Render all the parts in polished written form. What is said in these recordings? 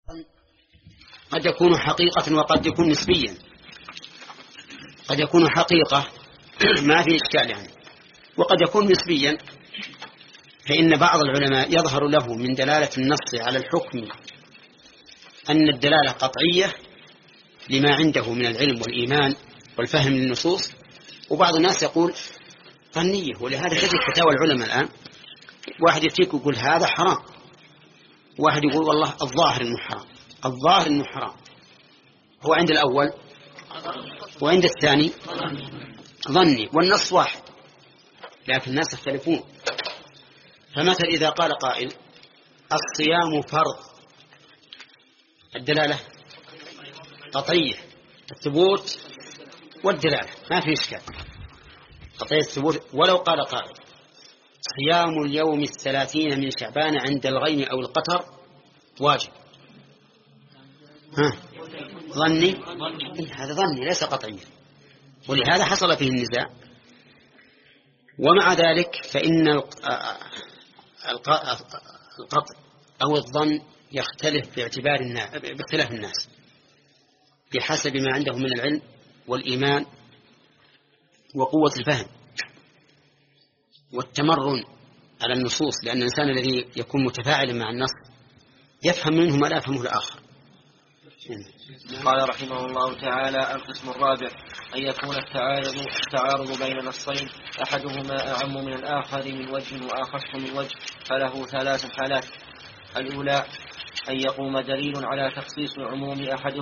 قد يكون حقيقة وقد يكون نسبيا. قد يكون حقيقة ما في إشكال يعني، وقد يكون نسبيا، فإن بعض العلماء يظهر له من دلالة النص على الحكم أن الدلالة قطعية لما عنده من العلم والإيمان والفهم للنصوص، وبعض الناس يقول ظنية. ولهذا تجد فتاوى العلماء الآن واحد يفتيك يقول هذا حرام، واحد يقول والله الظاهر إنه حرام، الظاهر إنه حرام. هو عند الأول وعند الثاني ظني، والنص واحد لكن الناس يختلفون. فمثل إذا قال قائل الصيام فرض، الدلالة قطعية، الثبوت والدلالة ما في إشكال، قطعية الثبوت. ولو قال قائل صيام اليوم 30 من شعبان عند الغيم أو القطر واجب، ظني، هذا ظني ليس قطعيا، ولهذا حصل فيه النزاع. ومع ذلك فإن القطع أو الظن يختلف باختلاف الناس بحسب ما عندهم من العلم والإيمان وقوة الفهم والتمرن على النصوص، لأن الإنسان الذي يكون متفاعلا مع النص يفهم منه ما لا يفهمه الآخر. قال رحمه الله تعالى: القسم الرابع أن يكون التعارض بين نصين أحدهما أعم من الآخر من وجه وآخص من وجه، فله ثلاث حالات. الأولى أن يقوم دليل على تخصيص عموم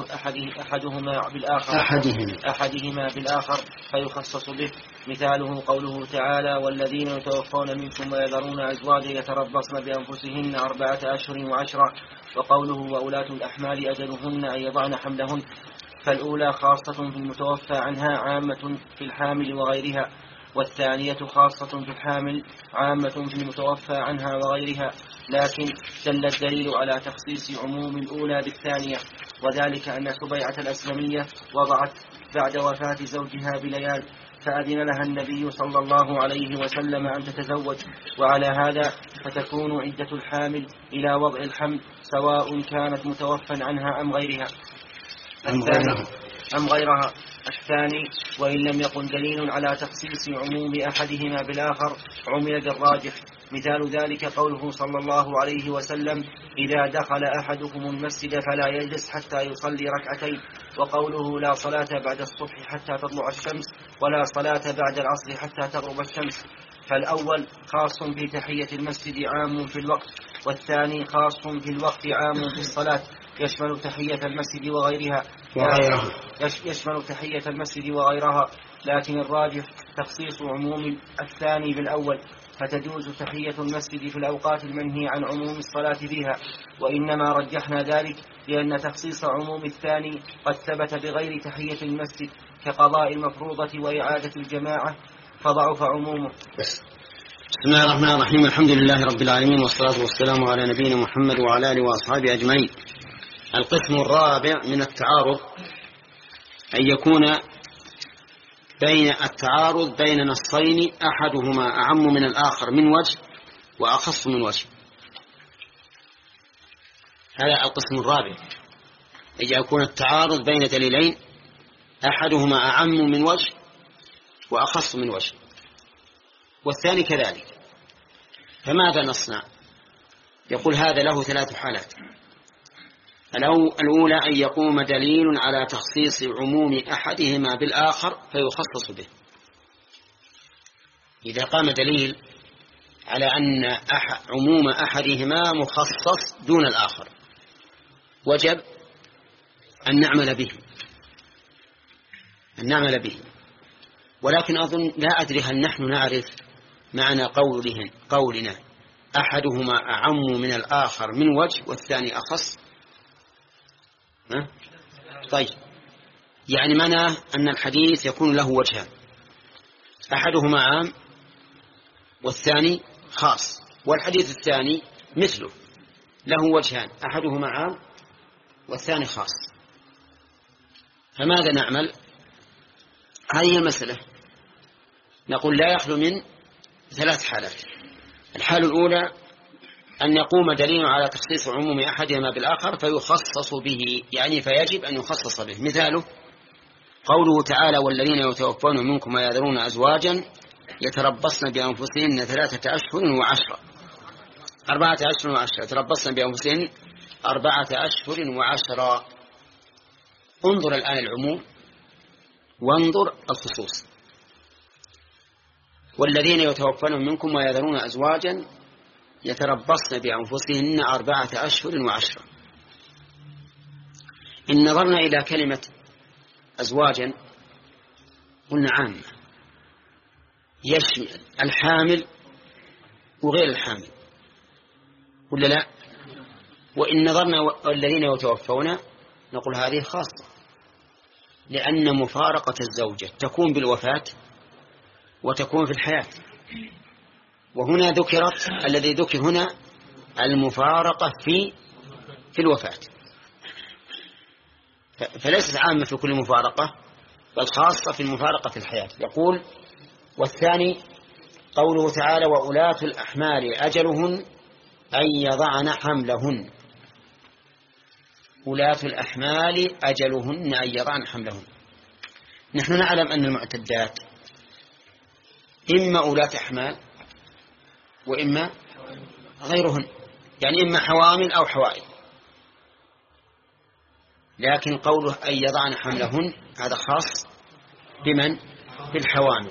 أحدهما بالآخر فيخصص به. مثاله قوله تعالى: والذين يتوفون منكم ويذرون أزواجا يتربصن بأنفسهن 4 أشهر و10، وقوله: وأولاة الأحمال أجلهن أن يضعن حملهن. فالأولى خاصة في المتوفى عنها عامة في الحامل وغيرها، والثانية خاصة في الحامل عامة في المتوفى عنها وغيرها، لكن دل الدليل على تخصيص عموم الأولى بالثانية، وذلك أن سبيعة الأسلمية وضعت بعد وفاة زوجها بليال، فأذن لها النبي صلى الله عليه وسلم أن تتزوج، وعلى هذا فتكون عدة الحامل إلى وضع الحمل سواء كانت متوفى عنها أم غيرها. الثاني وإن لم يكن دليل على تخصيص عموم أحدهما بالآخر عمل بالراجح. مثال ذلك قوله صلى الله عليه وسلم: إذا دخل أحدكم المسجد فلا يجلس حتى يصلي ركعتين، وقوله: لا صلاة بعد الصبح حتى تطلع الشمس، ولا صلاة بعد العصر حتى تغرب الشمس. فالأول خاص في تحية المسجد عام في الوقت، والثاني خاص في الوقت عام في الصلاة، يشمل تحية المسجد وغيرها، لكن الراجح تخصيص عموم الثاني بالأول، فتجوز تحية المسجد في الأوقات المنهي عن عموم الصلاة فيها. وإنما رجحنا ذلك لأن تخصيص عموم الثاني قد ثبت بغير تحية المسجد كقضاء المفروضة وإعادة الجماعة، فضعف عمومه. بسم الله الرحمن الرحيم. الحمد لله رب العالمين، والصلاة والسلام على نبينا محمد وعلى آله وأصحابه أجمعين. القسم الرابع من التعارض أن يكون التعارض بين نصين أحدهما أعم من الآخر من وجه وأخص من وجه. هذا القسم الرابع، أن يكون التعارض بين دليلين أحدهما أعم من وجه وأخص من وجه، والثاني كذلك. فماذا نصنع؟ يقول هذا له 3 حالات. الأولى أن يقوم دليل على تخصيص عموم أحدهما بالآخر فيخصص به. إذا قام دليل على أن عموم أحدهما مخصص دون الآخر وجب أن نعمل به. ولكن أظن لا أدري هل نحن نعرف معنى قولنا أحدهما أعم من الآخر من وجه والثاني أخص. طيب، يعني معناه أن الحديث يكون له وجهان، أحدهما عام والثاني خاص، والحديث الثاني مثله له وجهان، أحدهما عام والثاني خاص. فماذا نعمل؟ هذه المسألة نقول لا يخلو من 3 حالات. الحالة الأولى أن يقوم دليل على تخصيص عموم أحدهما بالآخر فيخصص به، يعني فيجب أن يخصص به. مثاله قوله تعالى والذين يتوفون منكم ويذرون أزواجا يتربصن بأنفسهن 3 أشهر و10 4 أشهر و10 يتربصن بأنفسهن 4 أشهر و10. انظر الآن العموم وانظر الخصوص. والذين يتوفون منكم ويذرون أزواجا يتربصن بأنفسهن 4 أشهر و10. إن نظرنا إلى كلمة أزواجا قلنا عامة يشمل الحامل وغير الحامل ولا لا؟ وإن نظرنا والذين يتوفون نقول هذه خاصة، لأن مفارقة الزوجة تكون بالوفاة وتكون في الحياة، وهنا ذكرت الذي ذكر هنا المفارقة في الوفاة، فليست عامة في كل مفارقة بل خاصة في المفارقة في الحياة. يقول والثاني قوله تعالى وأولاة الأحمال أجلهن أن يضعن حملهن. أولاة الأحمال أجلهن أن يضعن حملهن. نحن نعلم أن المعتدات إما أولاة أحمال وإما غيرهن، يعني إما حوامل أو حوائل، لكن قوله أن يضعن حملهن هذا خاص بمن؟ بالحوامل.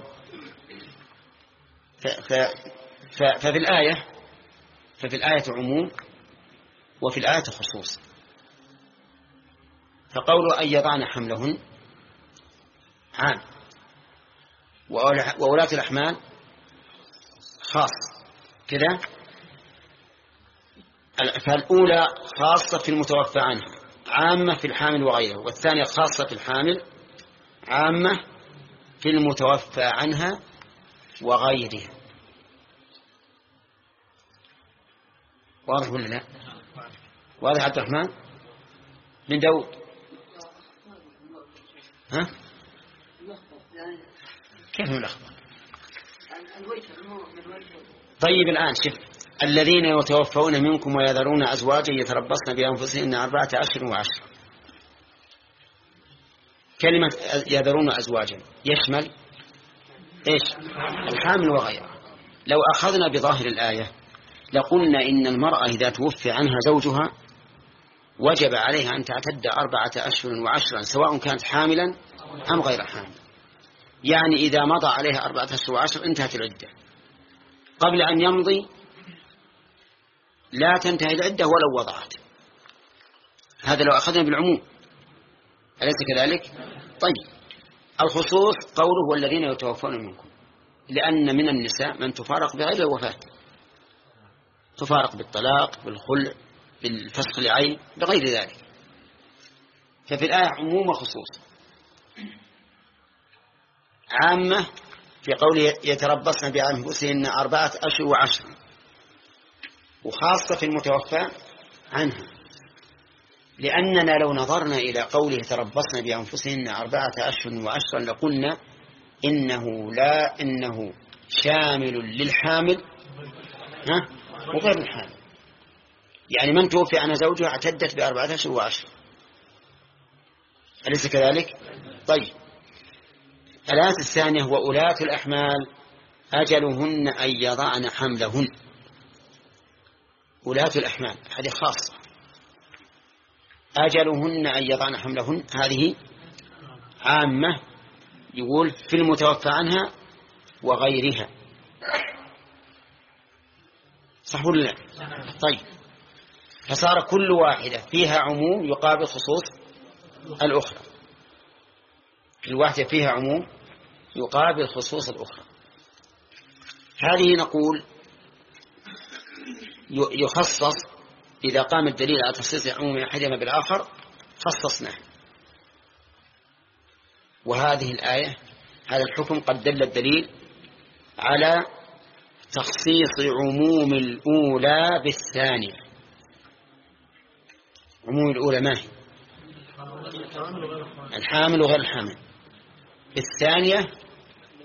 ففي الآية عموم وفي الآية خصوص. فقوله أن يضعن حملهن عام، وولاة الأحمال خاص كذا. فالأولى خاصة في المتوفى عنها عامة في الحامل وغيره، والثانية خاصة في الحامل عامة في المتوفى عنها وغيرها. واضح ولا لا؟ واضح عبد الرحمن بن داود؟ ها؟ كيف ملخبط؟ طيب الآن شوف الذين يتوفون منكم ويذرون أزواجا يتربصن بأنفسهن 4 أشهر و10. كلمة يذرون أزواجا يشمل إيش؟ الحامل وغيره. لو أخذنا بظاهر الآية لقلنا إن المرأة إذا توفي عنها زوجها وجب عليها أن تعتد 4 أشهر و10 سواء كانت حاملا أم غير حامل. يعني إذا مضى عليها 4 أشهر و10 انتهت العدة، قبل أن يمضي لا تنتهي العدة ولو وضعت. هذا لو أخذنا بالعموم، أليس كذلك؟ طيب الخصوص قوله والذين يتوفون منكم، لأن من النساء من تفارق بغير الوفاة، تفارق بالطلاق بالخلع بالفسخ العين بغير ذلك. ففي الآية عموم وخصوص. عامة في قوله يتربصن بأنفسهن 4 أشهر و10، وخاصة في المتوفى عنها، لأننا لو نظرنا إلى قوله يتربصن بأنفسهن 4 أشهر و10 لقلنا إنه شامل للحامل وغير الحامل. يعني من توفي عن زوجها اعتدت ب4 أشهر و10، أليس كذلك؟ طيب الآية الثانية وأولاة الأحمال أجلهن أن يضعن حملهن. ولاة الأحمال هذه خاصة، أجلهن أن يضعن حملهن هذه عامة، يقول في المتوفى عنها وغيرها. صح ولا لا؟ طيب فصار كل واحدة فيها عموم يقابل خصوص الأخرى، الواحدة فيها عموم يقابل خصوص الأخرى. هذه نقول يخصص إذا قام الدليل على تخصيص عموم أحدهما بالآخر خصصناه. وهذه الآية هذا الحكم قد دل الدليل على تخصيص عموم الأولى بالثانية. عموم الأولى ما هي؟ الحامل وغير الحامل. الثانية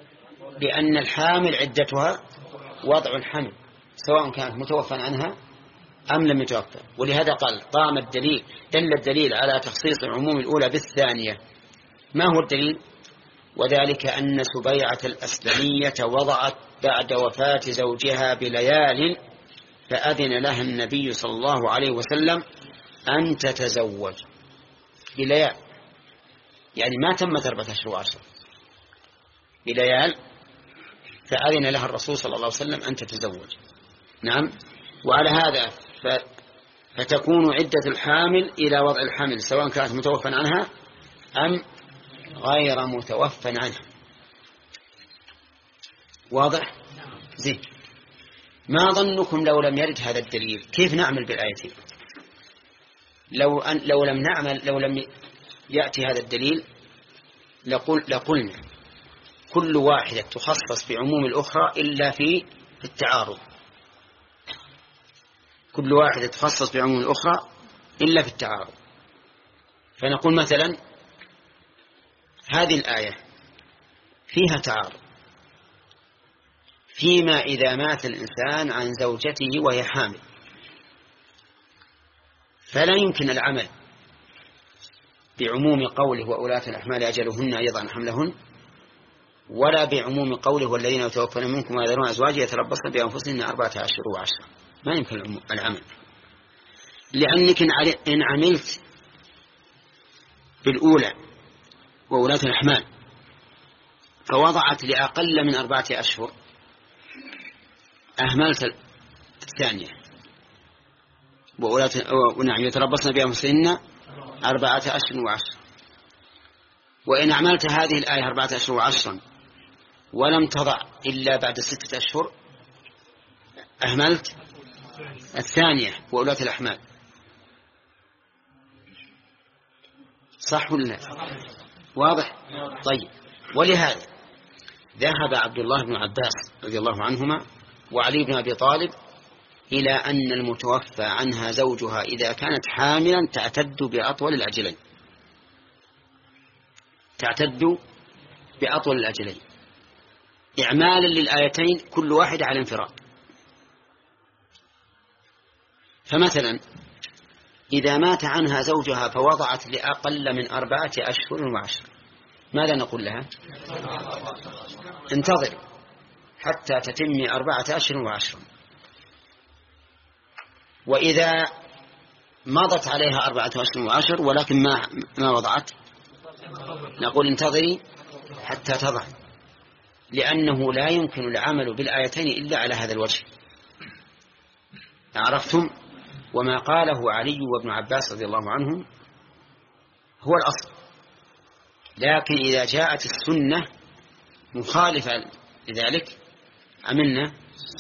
بأن الحامل عدتها وضع الحمل سواء كانت متوفى عنها أم لم يتوفى. ولهذا قال دل الدليل على تخصيص العموم الأولى بالثانية. ما هو الدليل؟ وذلك أن سبيعة الأسلمية وضعت بعد وفاة زوجها بليال، فأذن لها النبي صلى الله عليه وسلم أن تتزوج بليال، يعني ما تمت 4 أشهر و10 بليال، فأذن لها الرسول صلى الله عليه وسلم أن تتزوج. نعم. وعلى هذا فتكون عدة الحامل إلى وضع الحمل، سواء كانت متوفى عنها أم غير متوفى عنها. واضح؟ زين. ما ظنكم لو لم يرد هذا الدليل كيف نعمل بالآيتين؟ لو لم يأتي هذا الدليل لقلنا كل واحدة تخصص بعموم الأخرى إلا في التعارض. كل واحدة تخصص بعموم الأخرى إلا في التعارض. فنقول مثلا هذه الآية فيها تعارض فيما إذا مات الإنسان عن زوجته وهي حامل، فلا يمكن العمل بعموم قوله وأولاة الأحمال أجلهن أن يضعن حملهن، ولا بعموم قوله والذين يتوفون منكم ويذرون أزواجا يتربصن بأنفسهن 4 أشهر و10. ما يمكن العمل، لأنك إن عملت بالأولى وأولاة الأحمال فوضعت لأقل من 4 أشهر، أهملت الثانية ونعم يتربصن بأنفسهن 4 أشهر و10. وإن عملت هذه الآية 4 أشهر و10 ولم تضع إلا بعد 6 أشهر، أهملت الثانية وأولاة الأحمال. صح ولا لا؟ واضح؟ طيب. ولهذا ذهب عبد الله بن عباس رضي الله عنهما وعلي بن أبي طالب إلى أن المتوفى عنها زوجها إذا كانت حاملا تعتد بأطول الأجلين، تعتد بأطول الأجلين إعمالا للآيتين كل واحد على انفراد. فمثلا إذا مات عنها زوجها فوضعت لأقل من 4 أشهر و10، ماذا نقول لها؟ انتظر حتى تتم 4 أشهر و10. وإذا مضت عليها 4 أشهر و10 ولكن ما وضعت، نقول انتظري حتى تضع، لأنه لا يمكن العمل بالآيتين إلا على هذا الوجه. عرفتم؟ وما قاله علي وابن عباس رضي الله عنهم هو الأصل، لكن إذا جاءت السنة مخالفة لذلك عملنا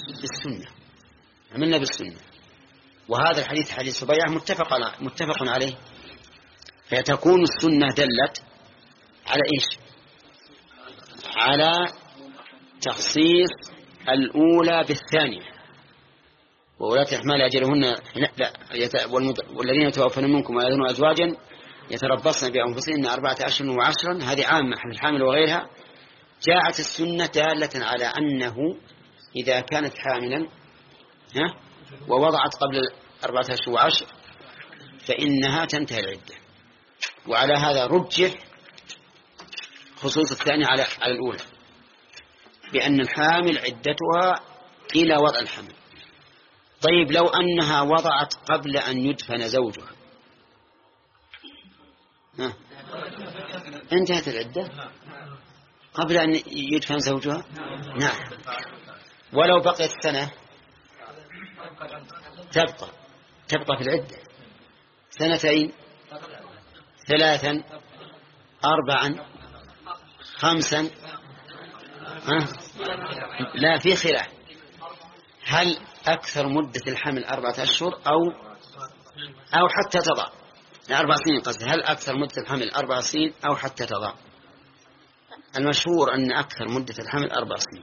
بالسنة. وهذا الحديث حديث سبيعة متفق عليه، فتكون السنة دلت على إيش؟ على تخصيص الأولى بالثانية. وولاة الأحمال أجلهن والذين يتوفون منكم ويذرون أزواجا يتربصن بأنفسهن 4 أشهر و10، هذه عامة في الحامل وغيرها. جاءت السنة دالة على أنه إذا كانت حاملا ووضعت قبل 4 أشهر و10 فإنها تنتهي العدة. وعلى هذا رجح خصوص الثانية على الأولى، بأن الحامل عدتها إلى وضع الحمل. طيب لو أنها وضعت قبل أن يدفن زوجها انتهت العدة قبل أن يدفن زوجها؟ نعم. ولو بقيت سنة تبقى في العدة 2 3 4 5. لا، في خلاف، هل أكثر مدة الحمل 4 أشهر أو حتى تضع 4 سنين قصدي، هل أكثر مدة الحمل 4 سنين أو حتى تضع؟ المشهور أن أكثر مدة الحمل 4 سنين،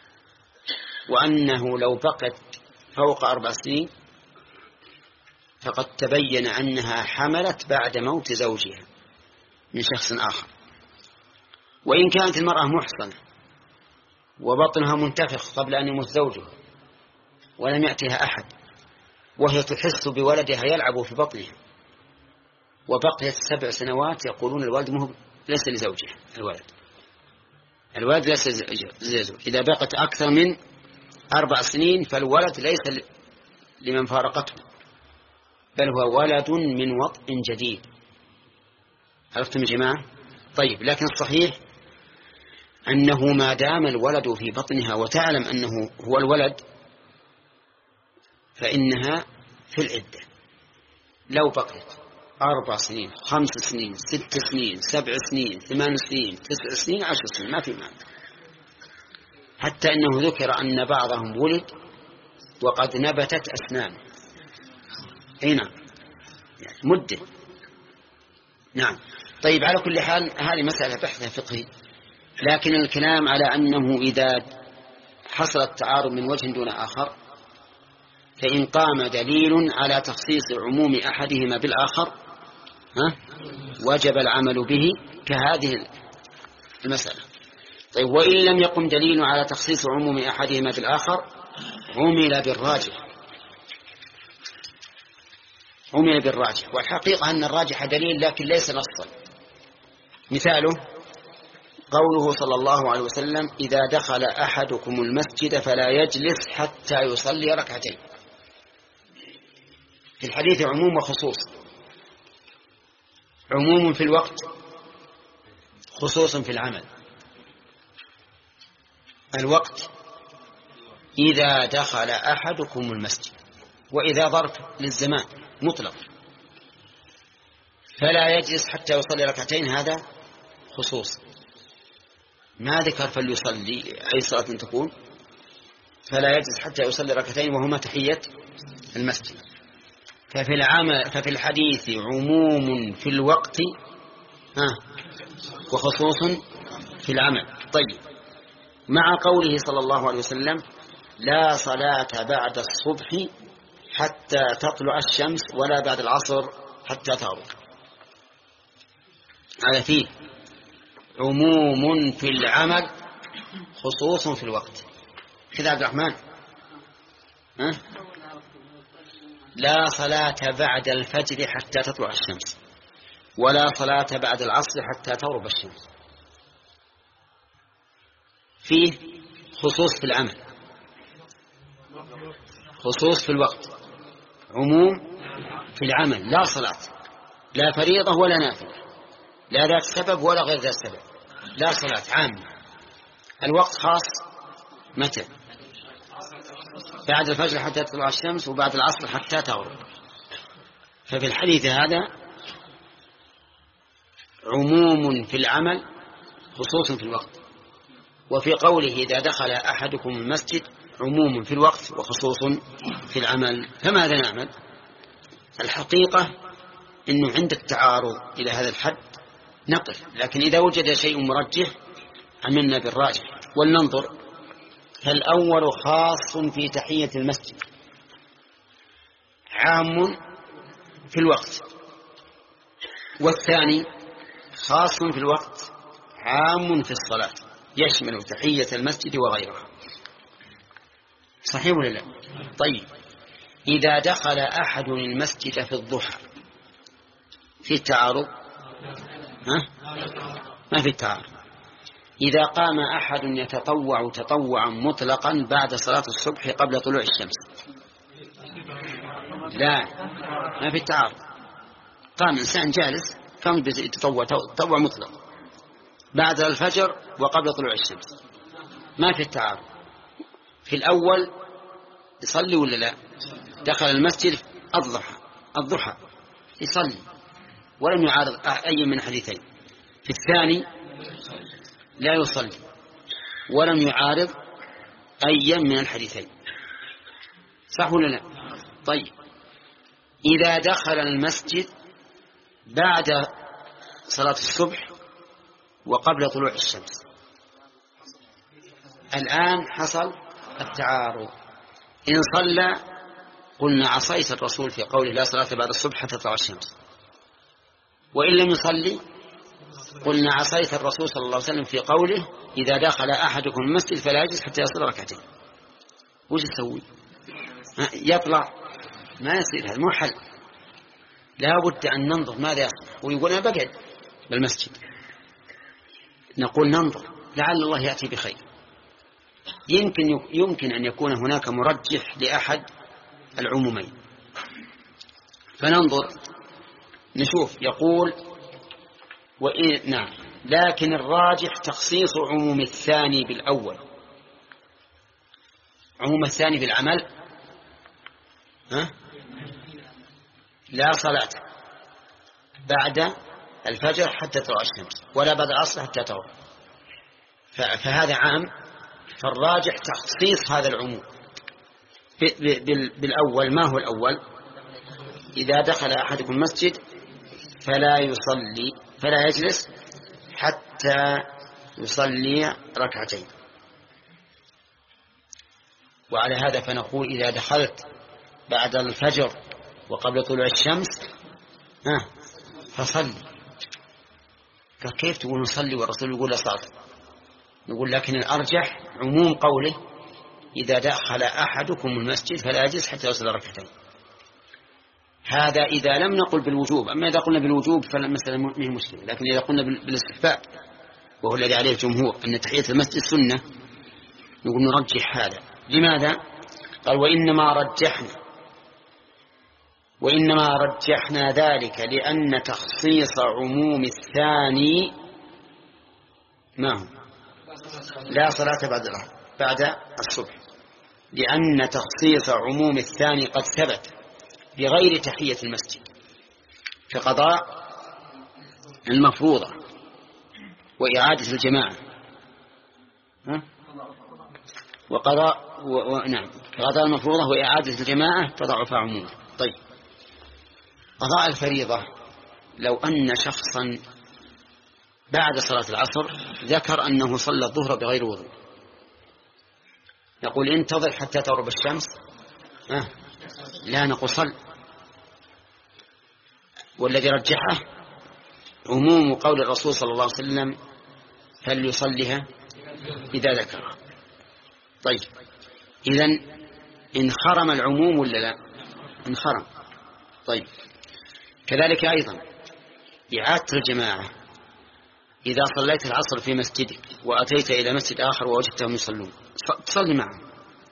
وأنه لو بقت فوق 4 سنين فقد تبين أنها حملت بعد موت زوجها من شخص آخر. وإن كانت المرأة محصنة وبطنها منتفخ قبل أن يموت زوجها ولم يأتها أحد وهي تحس بولدها يلعب في بطنها وبقيت 7 سنوات، يقولون الوالد ليس لزوجها، الولد ليس لزوجها. إذا بقت أكثر من 4 سنين فالولد ليس لمن فارقته، بل هو ولد من وطء جديد. عرفتم يا جماعة؟ طيب، لكن الصحيح أنه ما دام الولد في بطنها وتعلم أنه هو الولد فإنها في العدة. لو بقيت 4 سنين 5 سنين 6 سنين 7 سنين 8 سنين 9 سنين 10 سنين ما في معنى. حتى أنه ذكر أن بعضهم ولد وقد نبتت أسنانه. نعم، مدة. نعم. طيب، على كل حال هذه مسألة بحثها فقهي، لكن الكلام على أنه إذا حصل التعارض من وجه دون آخر فإن قام دليل على تخصيص عموم أحدهما بالآخر وجب العمل به كهذه المسألة. طيب، وإن لم يقم دليل على تخصيص عموم أحدهما بالآخر عمل بالراجح. والحقيقة أن الراجح دليل لكن ليس نصا. مثاله قوله صلى الله عليه وسلم: إذا دخل أحدكم المسجد فلا يجلس حتى يصلي ركعتين. في الحديث عموم وخصوص، عموم في الوقت، خصوص في العمل. الوقت إذا دخل أحدكم المسجد، وإذا ظرف للزمان مطلق، فلا يجلس حتى يصلي ركعتين، هذا خصوص. ما ذكر فليصلي أي صلاة تكون، فلا يجلس حتى يصلي ركعتين وهما تحية المسجد. ففي الحديث عموم في الوقت وخصوص في العمل. طيب، مع قوله صلى الله عليه وسلم: لا صلاة بعد الصبح حتى تطلع الشمس ولا بعد العصر حتى تغرب. هذا فيه عموم في العمل خصوص في الوقت. كذا عبد الرحمن، لا صلاة بعد الفجر حتى تطلع الشمس ولا صلاة بعد العصر حتى تغرب الشمس. فيه خصوص في العمل، خصوص في الوقت، عموم في العمل. لا صلاة، لا فريضة ولا نافلة، لا ذات سبب ولا غير ذات سبب، لا صلاة عامة. الوقت خاص متى؟ بعد الفجر حتى تطلع الشمس وبعد العصر حتى تغرب. ففي الحديث هذا عموم في العمل خصوص في الوقت. وفي قوله إذا دخل أحدكم المسجد عموم في الوقت وخصوص في العمل. فماذا نعمل؟ الحقيقة أنه عند التعارض إلى هذا الحد نقف، لكن إذا وجد شيء مرجح عملنا بالراجح. ولننظر. فالأول خاص في تحية المسجد، عام في الوقت. والثاني خاص في الوقت، عام في الصلاة، يشمل تحية المسجد وغيرها. صحيح ولا لا؟ طيب، إذا دخل أحد المسجد في الضحى في التعارض؟ ما في التعارض. إذا قام أحد يتطوع تطوعا مطلقا بعد صلاة الصبح قبل طلوع الشمس، لا، ما في التعارض. قام إنسان جالس قام يتطوع تطوع مطلق بعد الفجر وقبل طلوع الشمس، ما في التعارض. في الأول يصلي ولا لا؟ دخل المسجد الضحى يصلي ولم يعارض أي من الحديثين. في الثاني لا يصلي ولم يعارض أي من الحديثين. صح ولا لا؟ طيب، إذا دخل المسجد بعد صلاة الصبح وقبل طلوع الشمس، الآن حصل التعارض. إن صلى قلنا عصيت الرسول في قوله لا صلاة بعد الصبح حتى تطلع الشمس، وإن لم يصلي قلنا عصيت الرسول صلى الله عليه وسلم في قوله إذا دخل أحدكم المسجد فلا يجلس حتى يصلي ركعتين. وش يسوي؟ يطلع ما يصير، هذا مو حل. لا بد أن ننظر ماذا يصلح. ويقول أنا بقعد بالمسجد، نقول ننظر لعل الله يأتي بخير. يمكن أن يكون هناك مرجح لأحد العمومين، فننظر نشوف. يقول نعم، لكن الراجح تخصيص عموم الثاني بالأول. عموم الثاني بالعمل، لا صلاة بعد الفجر حتى تطلع الشمس، ولا بعد العصر حتى تغرب، فهذا عام. فالراجح تخصيص هذا العموم بالأول. ما هو الأول؟ إذا دخل أحدكم المسجد فلا يجلس حتى يصلي ركعتين. وعلى هذا فنقول إذا دخلت بعد الفجر وقبل طلوع الشمس فصلي. فكيف تقول نصلي والرسول يقول لا صلاة؟ نقول لكن الأرجح عموم قوله إذا دخل أحدكم المسجد فلا يجلس حتى يصلي ركعتين. هذا إذا لم نقل بالوجوب. أما إذا قلنا بالوجوب فالمسألة ما هي مشكلة، لكن إذا قلنا بالاستحباب وهو الذي عليه الجمهور أن تحية المسجد سنة، نقول نرجح هذا. لماذا؟ قال وإنما رجحنا ذلك لأن تخصيص عموم الثاني ما هو؟ لا صلاة بعد الصبح، لأن تخصيص عموم الثاني قد ثبت بغير تحية المسجد في قضاء المفروضة وإعادة الجماعة نعم، قضاء المفروضة وإعادة الجماعة فضعف عمومه. طيب، قضاء الفريضة، لو أن شخصا بعد صلاة العصر ذكر أنه صلى الظهر بغير وضوء، نقول انتظر حتى تغرب الشمس؟ لا، نقول صل. والذي رجحه عموم قول الرسول صلى الله عليه وسلم فليصلها إذا ذكرها. طيب، إذن انخرم العموم ولا لا؟ انخرم. طيب، كذلك أيضا إعادة الجماعة. إذا صليت العصر في مسجدك وأتيت إلى مسجد آخر ووجدتهم يصلون تصلي معهم،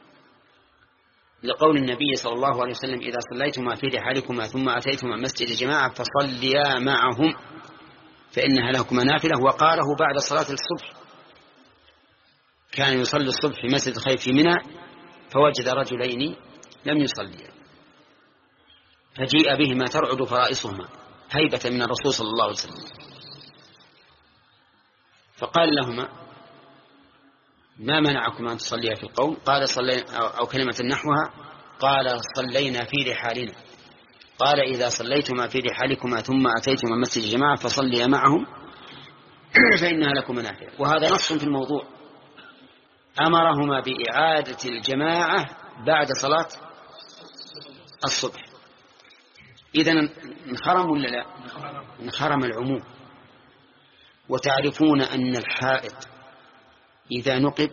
لقول النبي صلى الله عليه وسلم إذا صليتما في رحالكما ثم أتيتما مسجد الجماعة فصليا معهم فإنها لكما نافلة. وقاله بعد صلاة الصبح، كان يصلي الصبح في مسجد الخيف في منى فوجد رجلين لم يصليا، فجيء بهما ترعد فرائصهما هيبة من الرسول صلى الله عليه وسلم، فقال لهما ما منعكم أن تصليا في القوم؟ قال صلينا، أو كلمة نحوها، قال صلينا في رحالنا. قال إذا صليتما في رحالكما ثم أتيتما مسجد الجماعة فصليا معهم فإنها لكم نافلة. وهذا نص في الموضوع، أمرهما بإعادة الجماعة بعد صلاة الصبح. إذن انخرم ولا لا؟ انخرم العموم. وتعرفون أن الحائط إذا نقب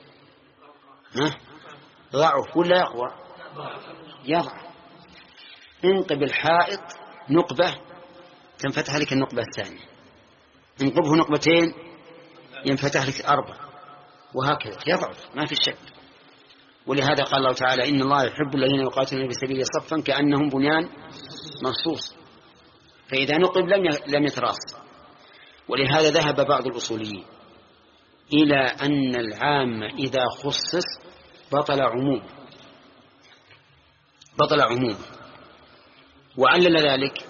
ضعف ولا يقوى؟ يضعف. انقب الحائط نقبة تنفتح لك النقبة الثانية، انقبه نقبتين ينفتح لك 4، وهكذا يضعف ما في شك. ولهذا قال الله تعالى إن الله يحب الذين يقاتلون في سبيله صفا كأنهم بنيان مرصوص، فإذا نقب لم يتراص. ولهذا ذهب بعض الأصوليين إلى أن العام إذا خصص بطل عموم، وعلل ذلك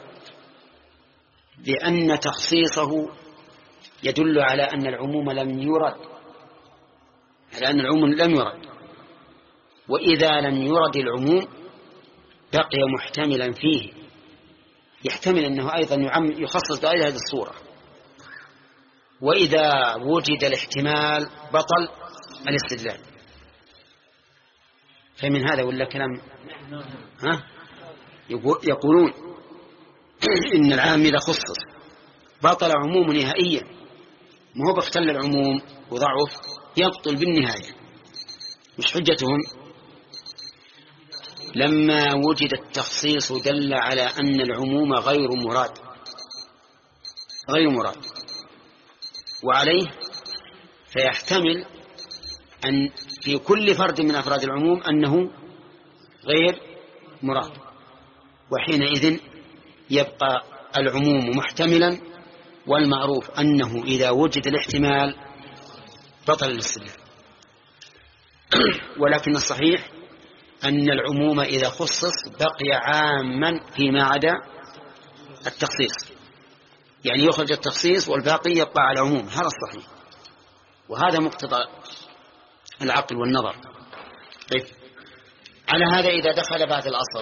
بأن تخصيصه يدل على أن العموم لم يرد، وإذا لم يرد العموم بقي محتملا فيه، يحتمل أنه أيضا يخصص بغير هذه الصورة. وإذا وجد الاحتمال بطل الاستدلال. فمن هذا ولا كلام يقولون إن العام إذا خصص بطل عموم نهائيا، ما هو باختل العموم وضعف، يبطل بالنهاية. مش حجتهم؟ لما وجد التخصيص دل على أن العموم غير مراد، وعليه فيحتمل أن في كل فرد من أفراد العموم أنه غير مراد، وحينئذ يبقى العموم محتملا، والمعروف أنه إذا وجد الاحتمال بطل الاستدلال. ولكن الصحيح أن العموم إذا خصص بقي عاما فيما عدا التخصيص، يعني يخرج التخصيص والباقي يبقى على العموم، هذا الصحيح، وهذا مقتضى العقل والنظر. طيب، على هذا إذا دخل بعد العصر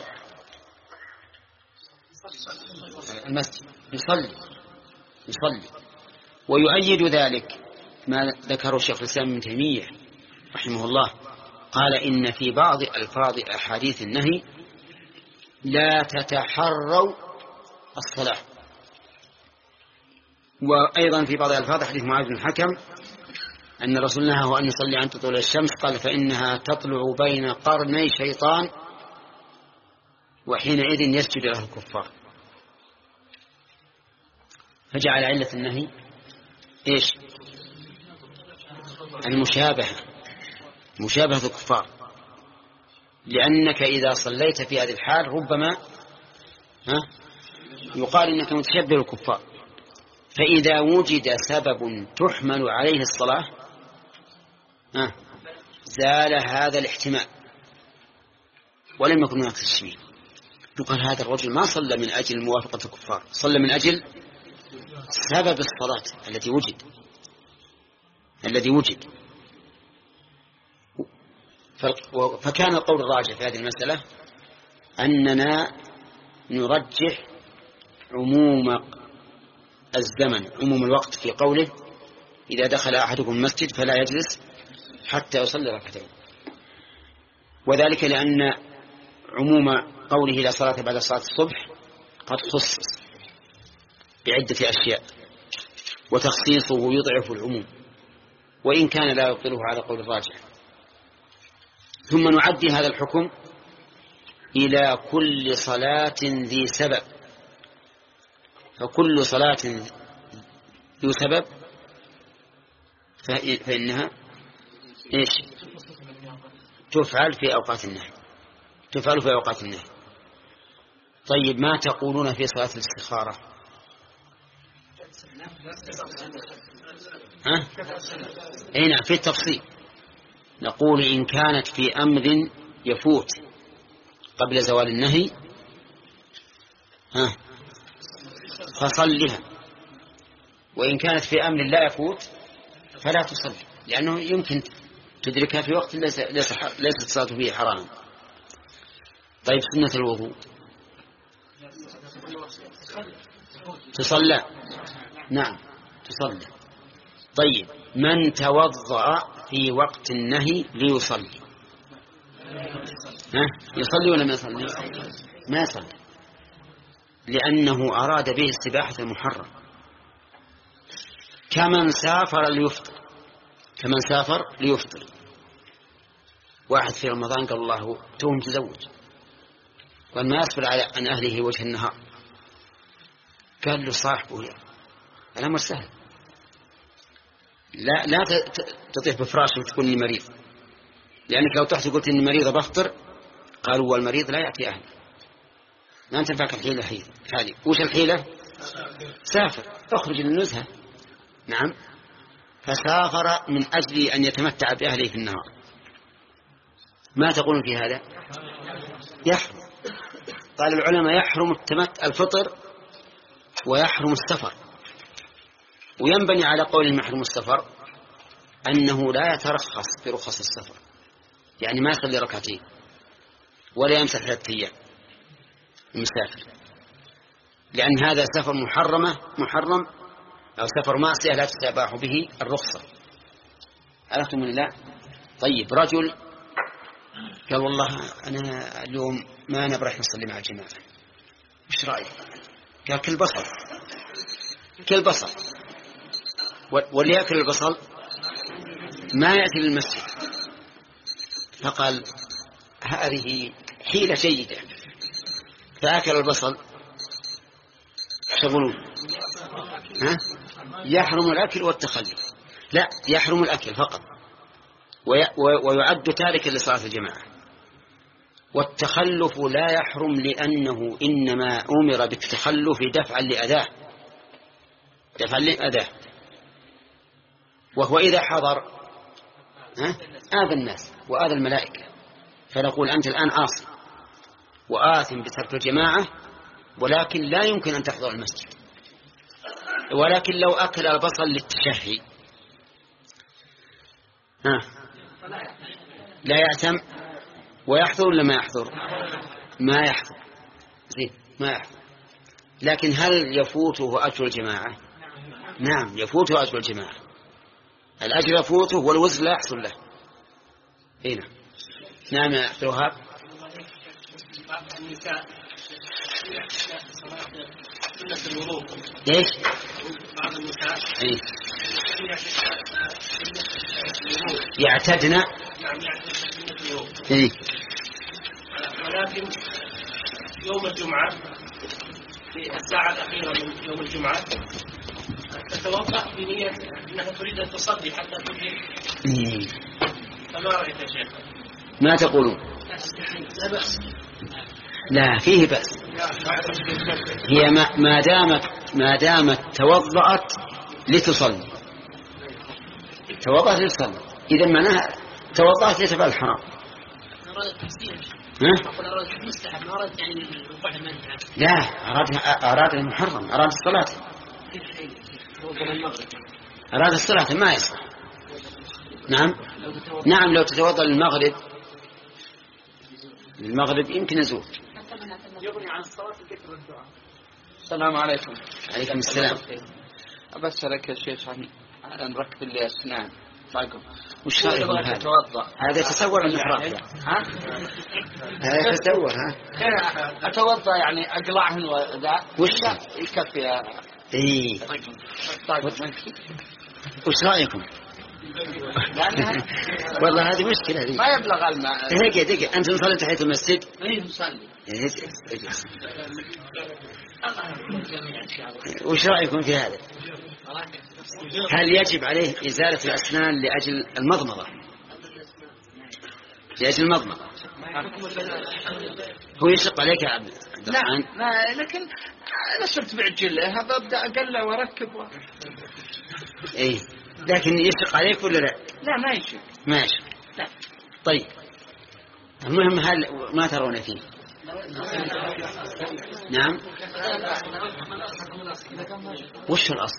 المسجد يصلي، ويؤيد ذلك ما ذكره شيخ الإسلام ابن تيمية رحمه الله، قال إن في بعض ألفاظ أحاديث النهي لا تتحروا الصلاة، وأيضا في بعض ألفاظ حديث معاذ بن الحكم أن رسول الله أن يصلي عن تطلع الشمس، قال فإنها تطلع بين قرني شيطان وحينئذ يسجد له الكفار، فجعل علة النهي إيش؟ مشابهة الكفار، لأنك إذا صليت في هذه الحال ربما يقال إنك متشبه الكفار، فإذا وجد سبب تحمل عليه الصلاة زال هذا الاحتمال ولم يكن هناك تشبيه. يقال هذا الرجل ما صلى من أجل موافقة الكفار، صلى من أجل سبب الصلاة الذي وجد. فكان القول الراجح في هذه المسألة أننا نرجح عموم الزمن، عموم الوقت، في قوله إذا دخل أحدكم المسجد فلا يجلس حتى يصلي ركعتين، وذلك لأن عموم قوله لا صلاة بعد صلاة الصبح قد خصص بعدة أشياء، وتخصيصه يضعف العموم وإن كان لا يبطله على قول الراجح. ثم نعدي هذا الحكم إلى كل صلاة ذي سبب، فكل صلاة ذو سبب فإنها إيش؟ تفعل في أوقات النهي. طيب، ما تقولون في صلاة الاستخارة؟ نعم، في التفصيل نقول إن كانت في أمر يفوت قبل زوال النهي فصلها، وإن كانت في أمر لا يفوت فلا تصلي، لأنه يمكن تدركها في وقت ليست الصلاة فيه حراما. طيب، سنة الوضوء تصلى؟ نعم تصلى. طيب، من توضأ في وقت النهي ليصلي يصلي ولا ما يصلي؟ ما يصلي، لأنه أراد به استباحة المحرم، كمن سافر ليفطر. واحد في رمضان قال الله توه متزوج، قال ما يصبر عن أهله وجه النهار، قال له صاحبه الأمر سهل، لا تطيح بفراش وتكون مريض، لأنك لو تحت قلت إني مريضة بفطر، قالوا والمريض لا يأتي أهله، ما تنفعك الحيلة هذه. وش الحيلة؟ سافر، اخرج للنزهة. نعم، فسافر من أجل أن يتمتع بأهله في النهار. ما تقولون في هذا؟ يحرم. قال العلماء يحرم الفطر ويحرم السفر، وينبني على قول يحرم السفر أنه لا يترخص برخص السفر، يعني ما يصلي ركعتين ولا يمسح 3 أيام المسافر، لأن هذا سفر محرم أو سفر معصية لا تستباح به الرخصة. عرفتم من لا؟ طيب، رجل قال والله أنا اليوم ما نبرح نصلي مع الجماعة، وش رأيك؟ قال كل بصل واللي يأكل البصل ما يأتي للمسجد. فقال هذه حيلة جيدة فأكل البصل تقولون يحرم الأكل والتخلف؟ لا، يحرم الأكل فقط ويعد تاركا لصلاة الجماعة. والتخلف لا يحرم لأنه إنما أمر بالتخلف دفعا لأذاه، وهو إذا حضر آذى الناس وآذى الملائكة، فنقول أنت الآن عاصي وآثم بترك الجماعة، ولكن لا يمكن أن تحضر المسجد. ولكن لو أكل البصل للتشهي لا يأثم ويحضر ولا ما يحضر؟ ما يحضر، زين ما يحضر. لكن هل يفوته أجر الجماعة؟ نعم يفوته أجر الجماعة، الأجر يفوته والوزر لا يحصل له. هنا نعم يا أخي وهاب. ايش؟ بعض النساء يعتدنا ولكن يوم الجمعة في الساعة الأخيرة من يوم الجمعة تتوضأ بنية أنها تريد أن تصلي حتى تنهي. فما رأيك يا شيخ؟ ما تقولون؟ لا بأس. لا فيه بأس. هي ما دامت توضأت لتصلي، توضأت لتصلي، إذا معناها توضأت لتفعل الحرام. لا، أراد المحرم، أراد الصلاة، أراد الصلاة ما يصح. نعم لو تتوضأ للمغرب يمكن يزول. يغني عن الصلاة الذكر والدعاء. السلام عليكم. عليكم السلام. أبسألك يا شيخ عن ركب الأسنان طاقم. وش رأيك أتوضأ؟ هذا تصور المحرم. هذا تصور. أتوضأ يعني أقلعهن وذا. وش يكفي؟ إيه. وش رأيكم؟ والله هذه مشكلة هذه. ما يبلغ الماء. دقيقة أنت نصلي تحية المسجد؟ إيه نصلي. وش رأيكم في هذا؟ هل يجب عليه إزالة الأسنان لأجل المضمضة؟ لأجل المضمضة هو يشق عليك يا عبد الرحمن؟ لا لكن أنا صرت بعجله ببدأ أقلع وأركب إيه لكن يشق عليك ولا لا؟ لا ما يشق. ما يشق. لا. طيب المهم هل ما ترون فيه؟ نعم. وش الأصل؟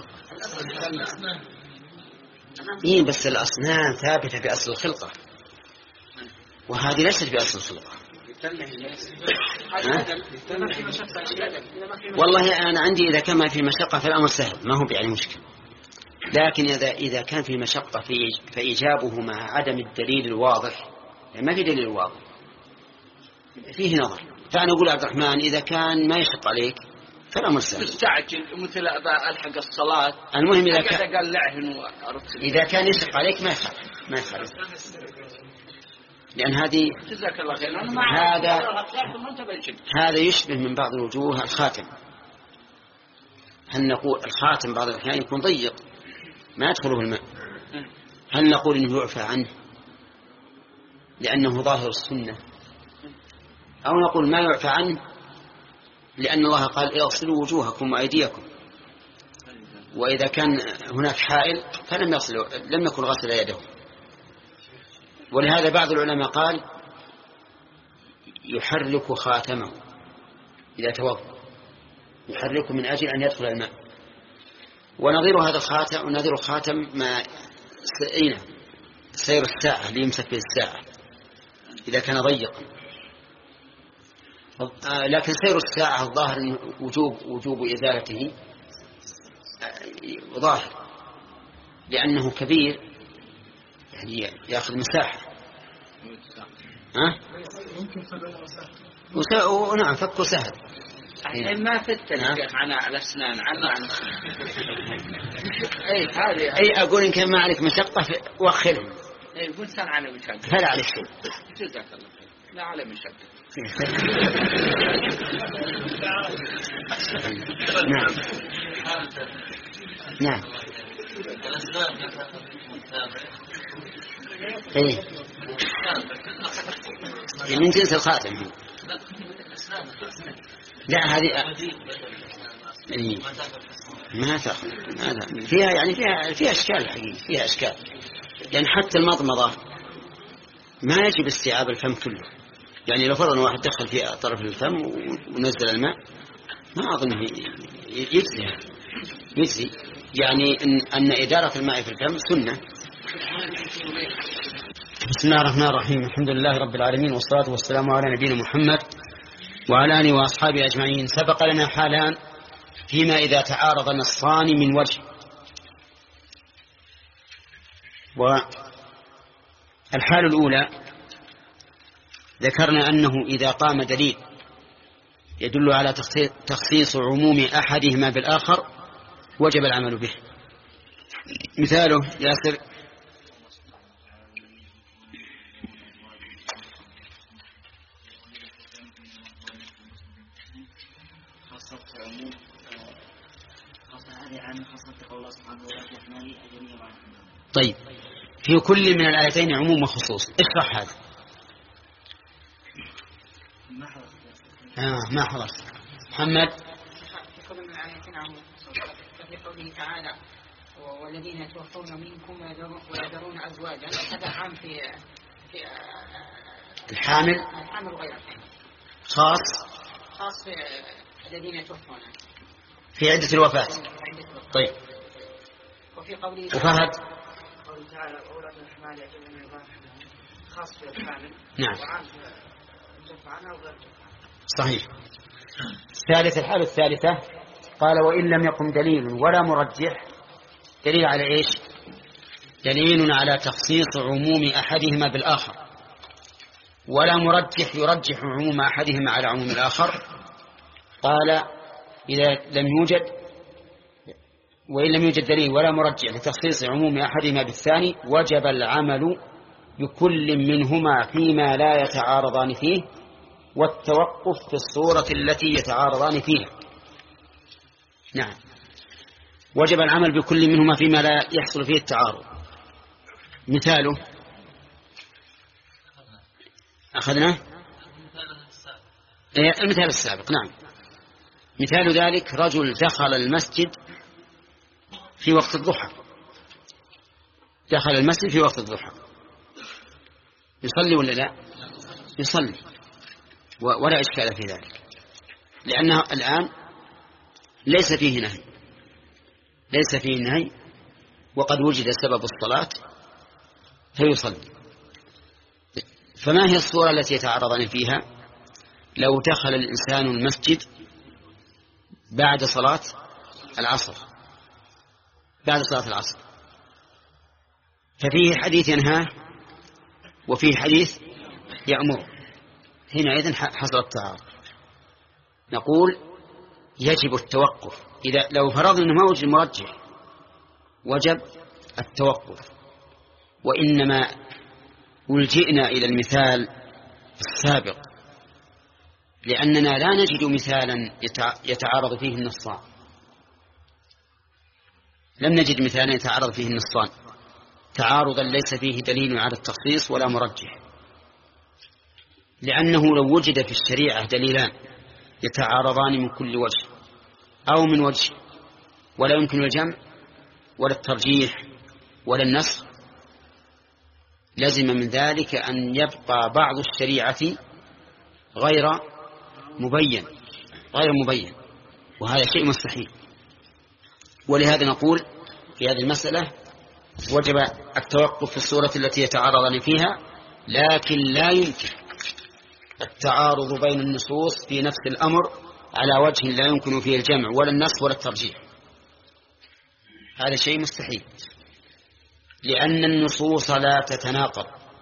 إيه بس الأسنان ثابتة بأصل الخلقة، وهذه ليست بأصل الخلقة. والله أنا عندي إذا كان ما في مشقة فالأمر سهل، ما هو يعني مشكلة. لكن إذا كان في مشقة فإيجابه مع عدم الدليل الواضح، يعني ما في دليل واضح فيه نظر. فأنا أقول عبد الرحمن إذا كان ما يشق عليك فالأمر سهل. مستعجل مثل ألحق الصلاة. المهم إذا كان يشق عليك ما يخالف لأن هذه جزاك الله خير. هذا يشبه من بعض الوجوه الخاتم. هل نقول الخاتم بعض الأحيان يكون ضيق ما يدخله الماء، هل نقول إنه يعفى عنه لأنه ظاهر السنة، أو نقول ما يعفى عنه لأن الله قال اغسلوا وجوهكم وأيديكم، وإذا كان هناك حائل لم يكن غسل يده. ولهذا بعض العلماء قال يحرك خاتمه إذا توضأ، يحركه من أجل أن يدخل الماء. ونظير هذا الخاتم ونظير خاتم ما سير الساعة اللي يمسك به الساعة إذا كان ضيقا. لكن سير الساعة الظاهر وجوب إزالته ظاهر لأنه كبير يعني يأخذ مساحة. نعم فكه سهل. ما فتن عن الأسنان عن أي أقول إن كان ما عليك مشقة وأخره. قلت أنا على مشقة فلا عليك شيء. جزاك الله لا على مشكل. نعم نعم. ايه من جنس الخاتم. لا هذه إيه. ما تأخذ فيها يعني فيها أشكال حقيقي، فيها أشكال. يعني حتى المضمضة ما يجب استيعاب الفم كله. يعني لو فرضنا واحد دخل في طرف الفم ونزل الماء ما أظن يجزي. يعني أن إدارة الماء في الفم سنة. بسم الله الرحمن الرحيم. الحمد لله رب العالمين، والصلاة والسلام على نبينا محمد وعلى آله وأصحابه أجمعين. سبق لنا حالان فيما إذا تعارض نصان من وجه. والحال الأولى ذكرنا أنه إذا قام دليل يدل على تخصيص عموم أحدهما بالآخر وجب العمل به. مثاله ياسر. طيب في كل من الآيتين عموم وخصوص. اشرح هذا. ما حضرت محمد. في كل من الآيتين عموم وخصوص. في قوله تعالى والذين يتوفون منكم ويذرون أزواجا، هذا عام في الحامل وغير الحامل. خاص في الذين يتوفون في عدة الوفاة. طيب وفي قوله وفهد تعالى أولاد الأحمال يجب أن خاص في الحامل. نعم وعام في الجف عنها وغير الجف عنها. صحيح. الحالة الثالثة قال وإن لم يقم دليل ولا مرجح. دليل على إيش؟ دليل على تخصيص عموم أحدهما بالآخر، ولا مرجح يرجح عموم أحدهما على عموم الآخر. قال إذا لم يوجد وإن لم يوجد دليل ولا مرجح لتخصيص عموم أحدهما بالثاني وجب العمل بكل منهما فيما لا يتعارضان فيه، والتوقف في الصورة التي يتعارضان فيها. نعم، وجب العمل بكل منهما فيما لا يحصل فيه التعارض. مثاله أخذنا المثال السابق. نعم، مثال ذلك رجل دخل المسجد في وقت الضحى. دخل المسجد في وقت الضحى، يصلي ولا لا؟ يصلي، ولا إشكال في ذلك، لأنه الآن ليس فيه نهي وقد وجد سبب الصلاة فيصلي. فما هي الصورة التي يتعرضان فيها؟ لو دخل الإنسان المسجد بعد صلاة العصر، ففيه حديث ينهاه وفيه حديث يأمر، حينئذ حصل التعارض. نقول يجب التوقف. إذا لو فرضنا أنه ما وجد مرجح وجب التوقف، وإنما ولجئنا إلى المثال السابق لأننا لا نجد مثالا يتعارض فيه النصان. لم نجد مثالا يتعارض فيه النصان تعارضا ليس فيه دليل على التخصيص ولا مرجح، لأنه لو وجد في الشريعة دليلان يتعارضان من كل وجه أو من وجه ولا يمكن الجمع ولا الترجيح ولا النسخ، لزم من ذلك أن يبقى بعض الشريعة غير مبين، وهذا شيء مستحيل. ولهذا نقول في هذه المسألة وجب التوقف في الصورة التي يتعارضان فيها، لكن لا يمكن التعارض بين النصوص في نفس الأمر على وجه لا يمكن فيه الجمع ولا النسخ ولا الترجيح. هذا شيء مستحيل، لأن النصوص لا تتناقض.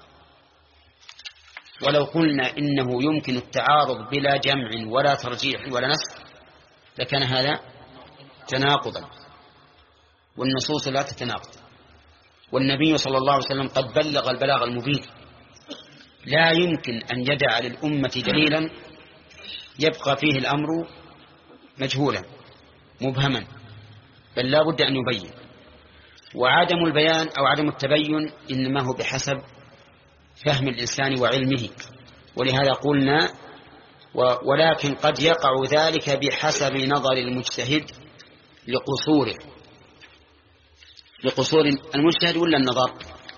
ولو قلنا إنه يمكن التعارض بلا جمع ولا ترجيح ولا نسخ لكان هذا تناقضا، والنصوص لا تتناقض. والنبي صلى الله عليه وسلم قد بلغ البلاغ المبين، لا يمكن أن يدع للأمة دليلا يبقى فيه الأمر مجهولا مبهما، بل لا بد أن يبين. وعدم البيان أو عدم التبين إنما هو بحسب فهم الإنسان وعلمه. ولهذا قلنا ولكن قد يقع ذلك بحسب نظر المجتهد لقصور المجتهد ولا النظر؟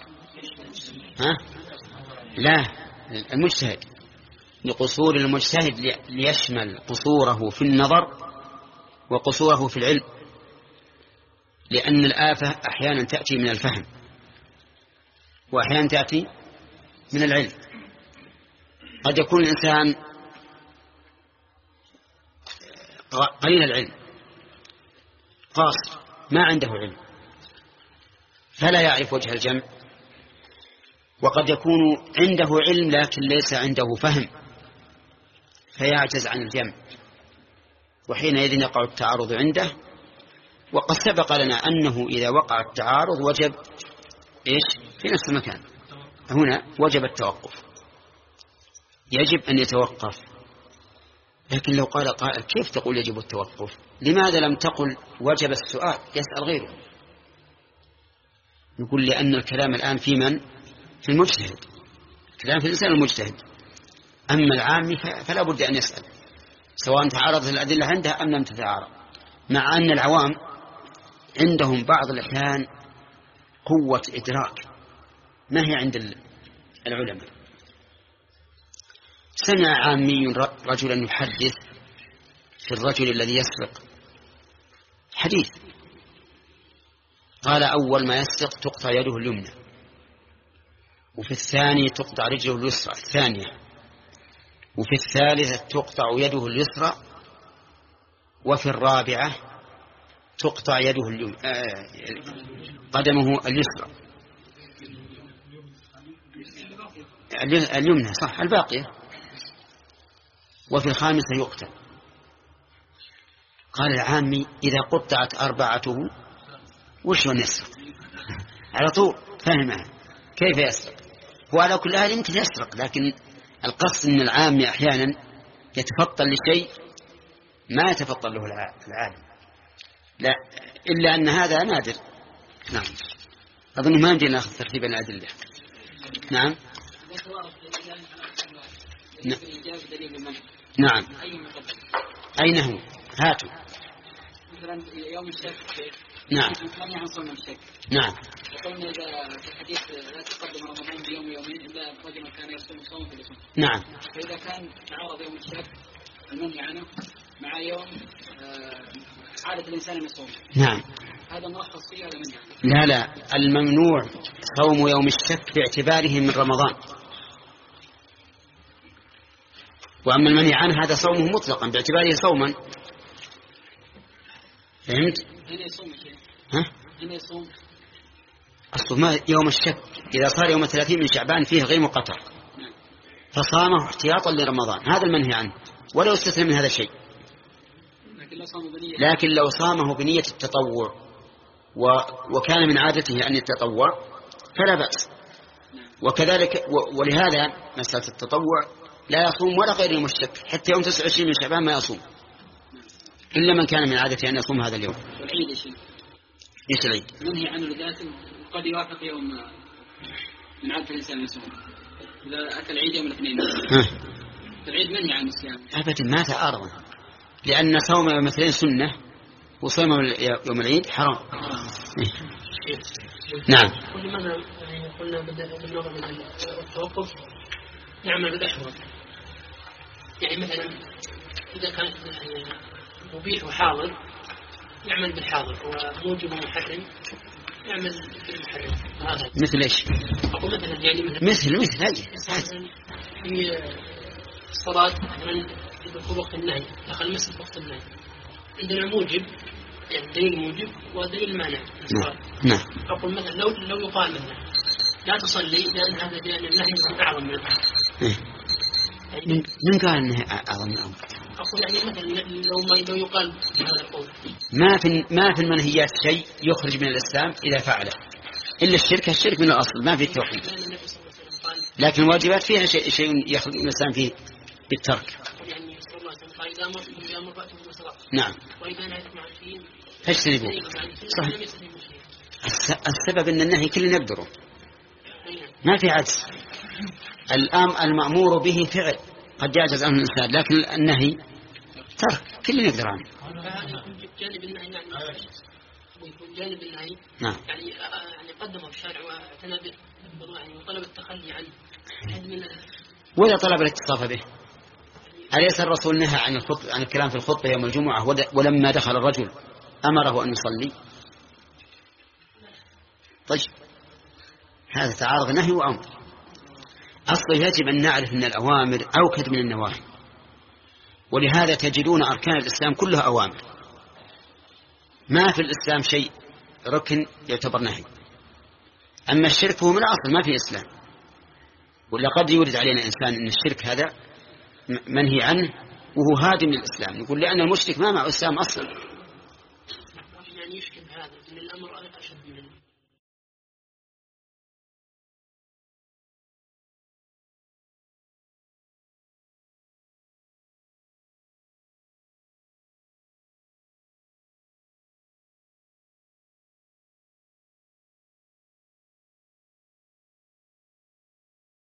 لا، المجتهد، لقصور المجتهد ليشمل قصوره في النظر وقصوره في العلم، لأن الآفة أحيانا تأتي من الفهم وأحيانا تأتي من العلم. قد يكون الإنسان قليل العلم قاصر ما عنده علم فلا يعرف وجه الجمع، وقد يكون عنده علم لكن ليس عنده فهم فيعجز عن الجمع، وحينئذ يقع التعارض عنده. وقد سبق لنا أنه إذا وقع التعارض وجب في نفس المكان، هنا وجب التوقف، يجب أن يتوقف. لكن لو قال قائل كيف تقول يجب التوقف؟ لماذا لم تقل وجب السؤال؟ يسأل غيره. نقول لأن الكلام الآن في من؟ في المجتهد، الكلام في الإنسان المجتهد. أما العام فلا بد أن يسأل سواء تعارضت الأدلة عنده أم لم تتعارض، مع أن العوام عندهم بعض الأحيان قوة إدراك ما هي عند العلماء. سمع عامي رجلا يحدث في الرجل الذي يسرق حديث، قال أول ما يسرق تقطع يده اليمنى، وفي الثاني تقطع رجله اليسرى الثانية، وفي الثالثة تقطع يده اليسرى، وفي الرابعة تقطع يده قدمه اليسرى اليمنى صح الباقية، وفي الخامسة يقتل. قال العامي إذا قطعت أربعته وش يسرق؟ على طول فهمها كيف يسرق. وعلى كل حال يمكن يسرق، لكن القصد أن العامي أحيانا يتفطن لشيء ما يتفطن له العالم، لا إلا أن هذا نادر. نعم، أظن ما يمكن نأخذ ترتيب الأدلة. نعم نعم أين هو؟ هاتوا. مثلا يوم الشك نعم نهي عن صوم الشك. نعم. وقلنا إذا في الحديث لا تقدم رمضان بيوم يومين إلا رجل كان يصوم صوم في الأسبوع. نعم. فإذا كان تعارض يوم الشك المنهي عنه مع يوم عادة الإنسان يصوم. نعم. هذا مرخص فيه ولا منع؟ لا الممنوع صوم يوم الشك باعتباره من رمضان، وأما المنهي عنه هذا صومه مطلقا باعتباره صوما. فهمت؟ هنا يصوم شيء. هنا يصوم. الصوم يوم الشك إذا صار يوم 30 من شعبان فيه غير مقطع فصامه احتياطا لرمضان، هذا المنهي عنه ولو استثنى من هذا الشيء. لكن لو صامه بنية التطوع وكان من عادته أن يتطوع فلا بأس. وكذلك ولهذا مسألة التطوع لا يصوم ولا غير يوم الشك، حتى يوم 29 من شعبان ما يصوم إلا من كان من عادته أن يصوم هذا اليوم. والعيد شيء. إيش العيد؟ منهي عنه لذاته قد يوافق يوم من عادة الإنسان يصوم. إذا أكل العيد يوم الاثنين العيد منهي عن الصيام أبدا ما تعارض، لأن صوم يوم الاثنين سنة وصوم يوم العيد حرام. نعم. لماذا قلنا بالنظر من التوقف نعمل بالأحوال؟ يعني مثلا إذا كان مبيح وحاضر يعمل بالحاضر، وموجب ومحرم يعمل بالمحرم. مثل إيش؟ أقول مثلا يعني مثل في الصلاة من دخول وقت النهي دخل المسجد وقت النهي عندنا موجب يعني دليل موجب ودليل مانع. نعم. أقول مثلا لو يقال مثلا لا تصلي لأن هذا النهي أعظم من الأمر. من قال أنه أعظم من الأمر؟ أقول يعني مثلا لو يقال هذا القول ما في المنهيات شيء يخرج من الإسلام إذا فعله إلا الشرك من الأصل، ما في التوحيد. النبي صلى الله عليه وسلم قال لكن الواجبات فيها شيء يخرج الإنسان فيه بالترك. يعني صلى الله عليه وسلم قال إذا أمرتم بالصلاة نعم. وإذا نهيتم عن شيء فاجتنبوه. صحيح. السبب أن النهي كل نقدره، ما في عجز. الآن المأمور به فعل قد يعجز عنه الإنسان، لكن النهي ترك كل نقدر عنه. جانب النهي ويكون جانب النهي نعم. يعني قدمه الشارع واعتنى به يعني وطلب التخلي عنه ولا طلب الاتصاف به. أليس الرسول نهى عن الكلام في الخطبة يوم الجمعة ولما دخل الرجل أمره أن يصلي؟ طيب هذا تعارض نهي وأمر. أصلا يجب أن نعرف أن الأوامر أوكد من النواهي، ولهذا تجدون أركان الإسلام كلها أوامر، ما في الإسلام شيء ركن يعتبر نهي. أما الشرك هو من الأصل ما في إسلام، ولقد يورد علينا إنسان أن الشرك هذا منهي عنه وهو هادم للإسلام، نقول لأن المشرك ما معه إسلام أصلا. يعني يشكل هذا من الأمر أشد من